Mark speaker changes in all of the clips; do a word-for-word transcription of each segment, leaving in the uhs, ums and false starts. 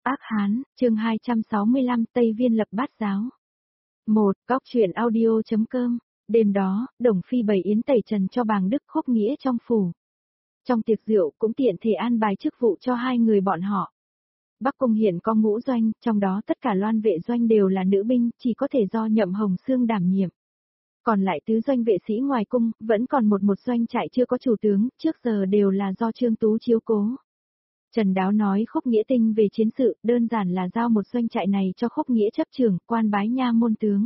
Speaker 1: Ác Hán, chương hai trăm sáu mươi lăm Tây Viên lập bát giáo. một. Góc truyện audio.com. Đêm đó, Đồng Phi bày yến tẩy trần cho Bàng Đức Khúc Nghĩa trong phủ. Trong tiệc rượu cũng tiện thể an bài chức vụ cho hai người bọn họ. Bắc Cung hiện có ngũ doanh, trong đó tất cả loan vệ doanh đều là nữ binh, chỉ có thể do Nhậm Hồng Sương đảm nhiệm. Còn lại tứ doanh vệ sĩ ngoài cung, vẫn còn một một doanh trại chưa có chủ tướng, trước giờ đều là do Trương Tú chiếu cố. Trần Đáo nói Khúc Nghĩa tinh về chiến sự, đơn giản là giao một doanh trại này cho Khúc Nghĩa chấp trưởng, quan bái nha môn tướng.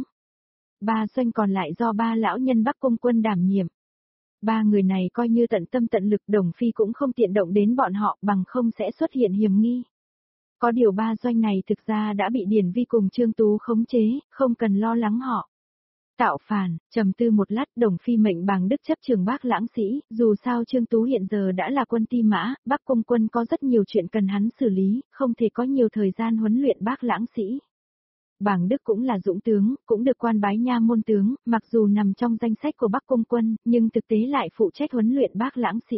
Speaker 1: Ba doanh còn lại do ba lão nhân Bắc Cung quân đảm nhiệm. Ba người này coi như tận tâm tận lực, Đồng Phi cũng không tiện động đến bọn họ, bằng không sẽ xuất hiện hiểm nghi. Có điều ba doanh này thực ra đã bị Điển Vi cùng Trương Tú khống chế, không cần lo lắng họ. Tạo phản, trầm tư một lát, Đồng Phi mệnh Bàng Đức chấp trường Bác Lãng Sĩ, dù sao Trương Tú hiện giờ đã là quân Ti Mã, Bắc Cung quân có rất nhiều chuyện cần hắn xử lý, không thể có nhiều thời gian huấn luyện Bác Lãng Sĩ. Bàng Đức cũng là dũng tướng, cũng được quan bái nha môn tướng, mặc dù nằm trong danh sách của Bắc Cung quân, nhưng thực tế lại phụ trách huấn luyện Bác Lãng Sĩ.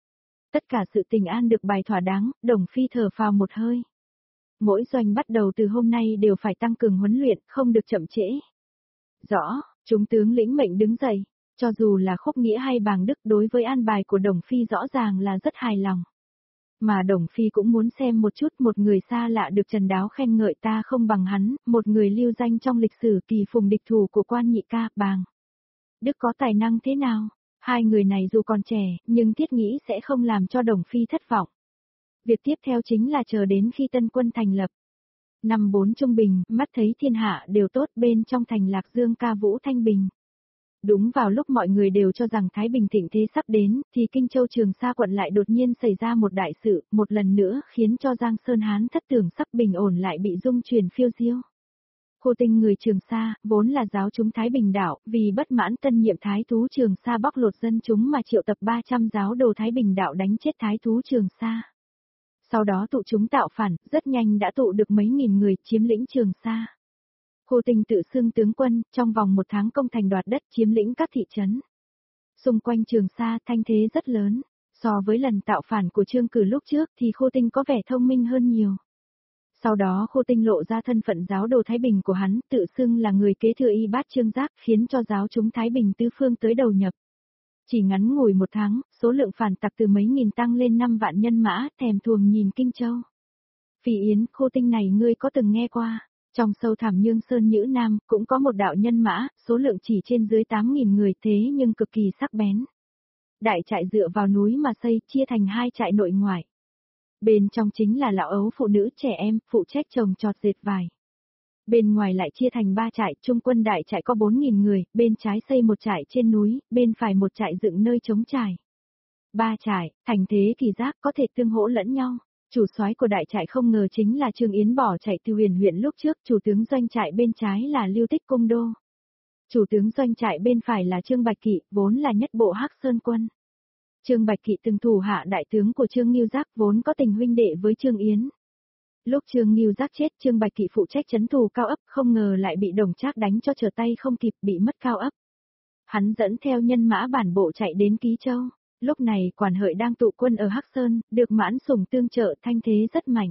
Speaker 1: Tất cả sự tình an được bài thỏa đáng, Đồng Phi thở phào một hơi. Mỗi doanh bắt đầu từ hôm nay đều phải tăng cường huấn luyện, không được chậm trễ. Rõ, chúng tướng lĩnh mệnh đứng dậy, cho dù là Khúc Nghĩa hay Bàng Đức đối với an bài của Đồng Phi rõ ràng là rất hài lòng. Mà Đồng Phi cũng muốn xem một chút một người xa lạ được Trần Đáo khen ngợi ta không bằng hắn, một người lưu danh trong lịch sử kỳ phùng địch thủ của quan nhị ca, Bàng Đức có tài năng thế nào? Hai người này dù còn trẻ, nhưng thiết nghĩ sẽ không làm cho Đồng Phi thất vọng. Việc tiếp theo chính là chờ đến khi tân quân thành lập. Năm bốn trung bình, mắt thấy thiên hạ đều tốt, bên trong thành Lạc Dương ca vũ thanh bình. Đúng vào lúc mọi người đều cho rằng Thái Bình thịnh thế sắp đến, thì Kinh Châu Trường Sa quận lại đột nhiên xảy ra một đại sự, một lần nữa khiến cho Giang Sơn Hán thất tưởng sắp bình ổn lại bị dung truyền phiêu diêu. Khô Tinh người Trường Sa, vốn là giáo chúng Thái Bình đảo, vì bất mãn tân nhiệm Thái thú Trường Sa bóc lột dân chúng mà triệu tập ba trăm giáo đồ Thái Bình đảo đánh chết Thái thú Trường Sa. Sau đó tụ chúng tạo phản, rất nhanh đã tụ được mấy nghìn người, chiếm lĩnh Trường Sa. Khô Tinh tự xưng tướng quân, trong vòng một tháng công thành đoạt đất, chiếm lĩnh các thị trấn. Xung quanh Trường Sa thanh thế rất lớn, so với lần tạo phản của Trương Cử lúc trước thì Khô Tinh có vẻ thông minh hơn nhiều. Sau đó Khô Tinh lộ ra thân phận giáo đồ Thái Bình của hắn, tự xưng là người kế thừa y bát Trương Giác, khiến cho giáo chúng Thái Bình tứ phương tới đầu nhập. Chỉ ngắn ngủi một tháng, số lượng phản tặc từ mấy nghìn tăng lên năm vạn nhân mã, thèm thuồng nhìn Kinh Châu. Phi Yến, Khô Tinh này ngươi có từng nghe qua? Trong sâu thẳm Nhương Sơn Nhữ Nam, cũng có một đạo nhân mã, số lượng chỉ trên dưới tám nghìn người, thế nhưng cực kỳ sắc bén. Đại trại dựa vào núi mà xây, chia thành hai trại nội ngoại. Bên trong chính là lão ấu phụ nữ trẻ em, phụ trách trồng trọt dệt vải. Bên ngoài lại chia thành ba trại, trung quân đại trại có bốn nghìn người, bên trái xây một trại trên núi, bên phải một trại dựng nơi trống trải. Ba trại, thành thế kỳ giác có thể tương hỗ lẫn nhau. Chủ soái của đại trại không ngờ chính là Trương Yến bỏ chạy từ Huyền huyện lúc trước, chủ tướng doanh trại bên trái là Lưu Tích Cung Đô. Chủ tướng doanh trại bên phải là Trương Bạch Kỵ, vốn là nhất bộ Hắc Sơn quân. Trương Bạch Kỵ từng thủ hạ đại tướng của Trương Ngưu Giác, vốn có tình huynh đệ với Trương Yến. Lúc Trương Ngưu Giác chết, Trương Bạch Kỵ phụ trách trấn thủ Cao Ấp, không ngờ lại bị Đồng Trác đánh cho trở tay không kịp, bị mất Cao Ấp. Hắn dẫn theo nhân mã bản bộ chạy đến Ký Châu. Lúc này Quản Hợi đang tụ quân ở Hắc Sơn, được Mãn Sủng tương trợ, thanh thế rất mạnh.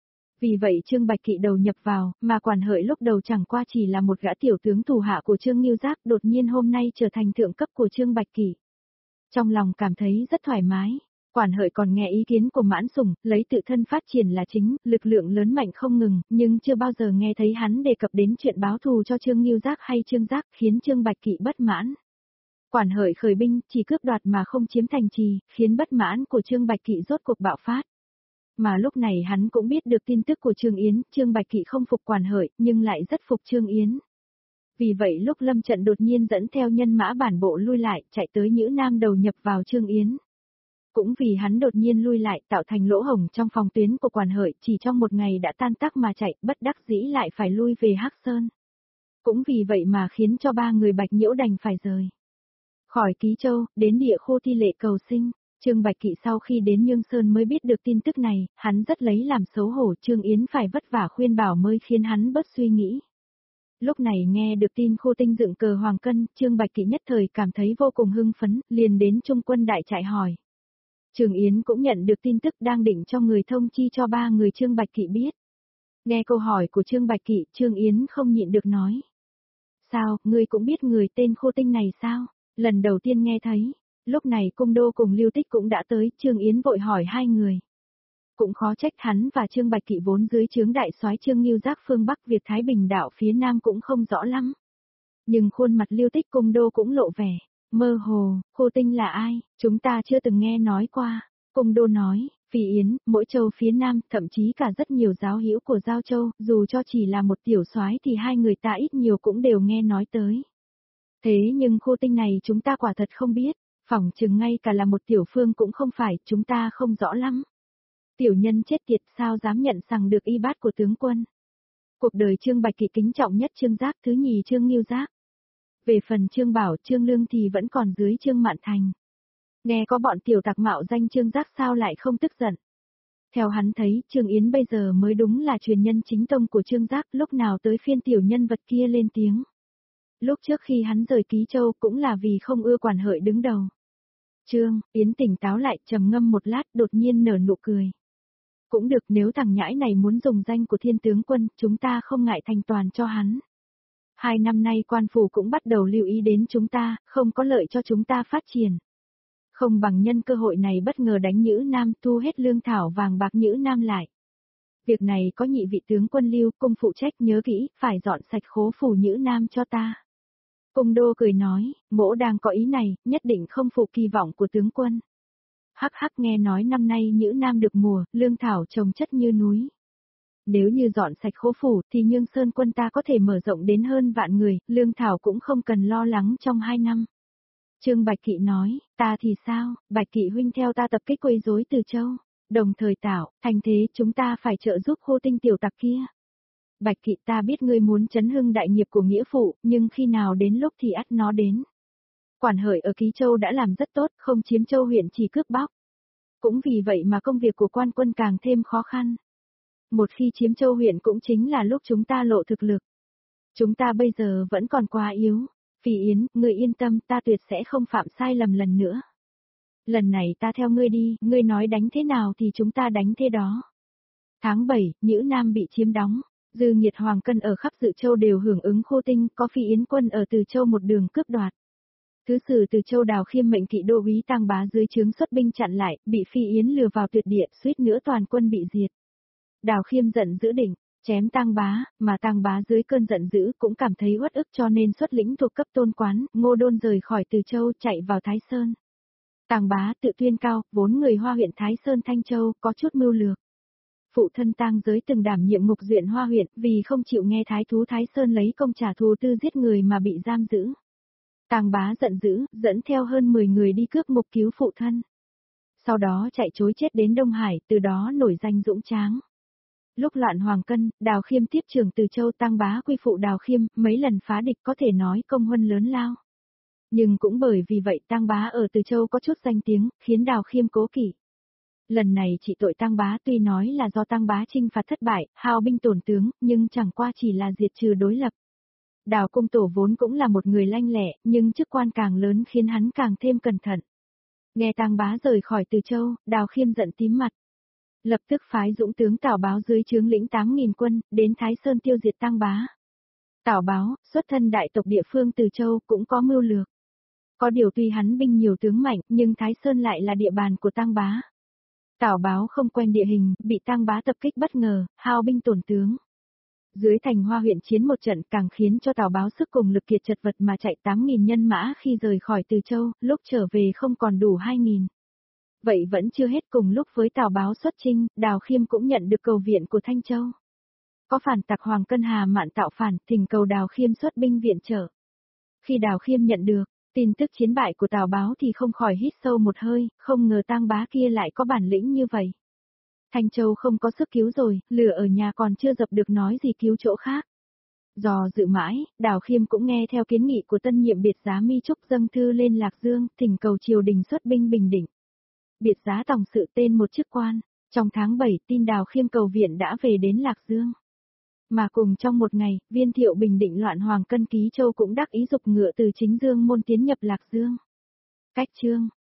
Speaker 1: Vì vậy Trương Bạch Kỵ đầu nhập vào, mà Quản Hợi lúc đầu chẳng qua chỉ là một gã tiểu tướng thủ hạ của Trương Ngưu Giác, đột nhiên hôm nay trở thành thượng cấp của Trương Bạch Kỵ. Trong lòng cảm thấy rất thoải mái. Quản Hợi còn nghe ý kiến của Mãn Sủng, lấy tự thân phát triển là chính, lực lượng lớn mạnh không ngừng, nhưng chưa bao giờ nghe thấy hắn đề cập đến chuyện báo thù cho Trương Ngưu Giác hay Trương Giác, khiến Trương Bạch Kỵ bất mãn. Quản Hợi khởi binh, chỉ cướp đoạt mà không chiếm thành trì, khiến bất mãn của Trương Bạch Kỵ rốt cuộc bạo phát. Mà lúc này hắn cũng biết được tin tức của Trương Yến, Trương Bạch Kỵ không phục Quản Hợi, nhưng lại rất phục Trương Yến. Vì vậy lúc lâm trận đột nhiên dẫn theo nhân mã bản bộ lui lại, chạy tới Nhữ Nam đầu nhập vào Trương Yến. Cũng vì hắn đột nhiên lui lại, tạo thành lỗ hổng trong phòng tuyến của Quản Hợi, chỉ trong một ngày đã tan tác mà chạy, bất đắc dĩ lại phải lui về Hắc Sơn. Cũng vì vậy mà khiến cho ba người Bạch Nhiễu đành phải rời khỏi Ký Châu, đến địa Khô Thi Lệ cầu sinh. Trương Bạch Kỵ sau khi đến Nhương Sơn mới biết được tin tức này, hắn rất lấy làm xấu hổ, Trương Yến phải vất vả khuyên bảo mới khiến hắn bớt suy nghĩ. Lúc này nghe được tin Khô Tinh dựng cờ Hoàng Cân, Trương Bạch Kỵ nhất thời cảm thấy vô cùng hưng phấn, liền đến trung quân đại trại hỏi. Trương Yến cũng nhận được tin tức, đang định cho người thông chi cho ba người Trương Bạch Kỵ biết. Nghe câu hỏi của Trương Bạch Kỵ, Trương Yến không nhịn được nói. Sao, ngươi cũng biết người tên Khô Tinh này sao? Lần đầu tiên nghe thấy. Lúc này Cung Đô cùng Lưu Tích cũng đã tới, Trương Yến vội hỏi hai người. Cũng khó trách hắn và Trương Bạch Kỵ vốn dưới trướng đại soái Trương Ngưu Giác phương Bắc Việt Thái Bình đảo phía Nam cũng không rõ lắm. Nhưng khuôn mặt Lưu Tích Cung Đô cũng lộ vẻ mơ hồ. Khô Tinh là ai, chúng ta chưa từng nghe nói qua. Cung Đô nói, Phi Yến, mỗi châu phía Nam, thậm chí cả rất nhiều giáo hữu của Giao Châu, dù cho chỉ là một tiểu soái thì hai người ta ít nhiều cũng đều nghe nói tới. Thế nhưng Khô Tinh này chúng ta quả thật không biết, phỏng chừng ngay cả là một tiểu phương cũng không phải, chúng ta không rõ lắm. Tiểu nhân chết tiệt sao dám nhận rằng được y bát của tướng quân. Cuộc đời Trương Bạch Kỵ kính trọng nhất Trương Giác, thứ nhì Trương Ngưu Giác. Về phần Trương Bảo, Trương Lương thì vẫn còn dưới Trương Mạn Thành. Nghe có bọn tiểu tặc mạo danh Trương Giác sao lại không tức giận. Theo hắn thấy, Trương Yến bây giờ mới đúng là truyền nhân chính tông của Trương Giác, lúc nào tới phiên tiểu nhân vật kia lên tiếng. Lúc trước khi hắn rời Ký Châu cũng là vì không ưa Quản Hợi đứng đầu. Trương Yến tỉnh táo lại, trầm ngâm một lát, đột nhiên nở nụ cười. Cũng được, nếu thằng nhãi này muốn dùng danh của Thiên tướng quân, chúng ta không ngại thành toàn cho hắn. Hai năm nay quan phủ cũng bắt đầu lưu ý đến chúng ta, không có lợi cho chúng ta phát triển. Không bằng nhân cơ hội này bất ngờ đánh Nhữ Nam, thu hết lương thảo vàng bạc Nhữ Nam lại. Việc này có nhị vị tướng quân Lưu Cung phụ trách, nhớ kỹ, phải dọn sạch khố phủ Nhữ Nam cho ta. Cung Đô cười nói, mỗ đang có ý này, nhất định không phụ kỳ vọng của tướng quân. Hắc hắc, nghe nói năm nay Nhữ Nam được mùa, lương thảo trồng chất như núi. Nếu như dọn sạch khố phủ thì Nhương Sơn quân ta có thể mở rộng đến hơn vạn người, lương thảo cũng không cần lo lắng trong hai năm. Trương Bạch Kỵ nói, ta thì sao, Bạch Kỵ huynh theo ta tập kích quấy rối Từ Châu, đồng thời tạo, thành thế chúng ta phải trợ giúp Khô Tinh tiểu tặc kia. Bạch Kỵ, ta biết ngươi muốn chấn hưng đại nghiệp của nghĩa phụ, nhưng khi nào đến lúc thì ắt nó đến. Quản Hợi ở Ký Châu đã làm rất tốt, không chiếm Châu huyện chỉ cướp bóc. Cũng vì vậy mà công việc của quan quân càng thêm khó khăn. Một khi chiếm Châu huyện cũng chính là lúc chúng ta lộ thực lực. Chúng ta bây giờ vẫn còn quá yếu. Phi Yến, ngươi yên tâm, ta tuyệt sẽ không phạm sai lầm lần nữa. Lần này ta theo ngươi đi, ngươi nói đánh thế nào thì chúng ta đánh thế đó. Tháng bảy, Nhữ Nam bị chiếm đóng. Dư Nghiệt Hoàng Cân ở khắp Dự Châu đều hưởng ứng Khô Tinh, có Phi Yến quân ở Từ Châu một đường cướp đoạt. Thứ sử Từ Châu Đào Khiêm mệnh kỵ đô úy Tang Bá dưới trướng xuất binh chặn lại, bị Phi Yến lừa vào tuyệt địa, suýt nữa toàn quân bị diệt. Đào Khiêm giận dữ định, chém Tang Bá, mà Tang Bá dưới cơn giận dữ cũng cảm thấy uất ức cho nên xuất lĩnh thuộc cấp Tôn Quán, Ngô Đôn rời khỏi Từ Châu chạy vào Thái Sơn. Tang Bá tự tuyên cao, vốn người Hoa huyện Thái Sơn Thanh Châu, có chút mưu lược. Phụ thân Tang Giới từng đảm nhiệm ngục duyện Hoa huyện, vì không chịu nghe Thái thú Thái Sơn lấy công trả thù tư giết người mà bị giam giữ. Tang Bá giận dữ, dẫn theo hơn mười người đi cướp ngục cứu phụ thân. Sau đó chạy trối chết đến Đông Hải, từ đó nổi danh dũng tráng. Lúc loạn Hoàng Cân, Đào Khiêm tiếp trưởng Từ Châu, Tang Bá quy phụ Đào Khiêm, mấy lần phá địch có thể nói công huân lớn lao. Nhưng cũng bởi vì vậy Tang Bá ở Từ Châu có chút danh tiếng, khiến Đào Khiêm cố kỵ. Lần này trị tội Tang Bá tuy nói là do Tang Bá chinh phạt thất bại, hao binh tổn tướng, nhưng chẳng qua chỉ là diệt trừ đối lập. Đào Cung Tổ vốn cũng là một người lanh lẹ, nhưng chức quan càng lớn khiến hắn càng thêm cẩn thận. Nghe Tang Bá rời khỏi Từ Châu, Đào Khiêm giận tím mặt. Lập tức phái dũng tướng Tào Báo dưới trướng lĩnh tám nghìn quân, đến Thái Sơn tiêu diệt Tang Bá. Tào Báo, xuất thân đại tộc địa phương Từ Châu, cũng có mưu lược. Có điều tuy hắn binh nhiều tướng mạnh, nhưng Thái Sơn lại là địa bàn của Tang Bá. Tào Báo không quen địa hình, bị Tang Bá tập kích bất ngờ, hao binh tổn tướng. Dưới thành Hoa huyện chiến một trận càng khiến cho Tào Báo sức cùng lực kiệt chật vật mà chạy tám nghìn nhân mã khi rời khỏi Từ Châu, lúc trở về không còn đủ hai nghìn. Vậy vẫn chưa hết, cùng lúc với Tào Báo xuất chinh, Đào Khiêm cũng nhận được cầu viện của Thanh Châu. Có phản tặc Hoàng Cân Hà Mạn tạo phản, thỉnh cầu Đào Khiêm xuất binh viện trợ. Khi Đào Khiêm nhận được tin tức chiến bại của Tào Báo thì không khỏi hít sâu một hơi, không ngờ Tang Bá kia lại có bản lĩnh như vậy. Thanh Châu không có sức cứu rồi, lửa ở nhà còn chưa dập được nói gì cứu chỗ khác. Dò dự mãi, Đào Khiêm cũng nghe theo kiến nghị của tân nhiệm biệt giá Mi Trúc dâng thư lên Lạc Dương, thỉnh cầu triều đình xuất binh bình định. Biệt giá tổng sự tên một chức quan, trong tháng bảy tin Đào Khiêm cầu viện đã về đến Lạc Dương. Mà cùng trong một ngày, Viên Thiệu bình định loạn Hoàng Cân Ký Châu cũng đắc ý dục ngựa từ Chính Dương môn tiến nhập Lạc Dương. Cách chương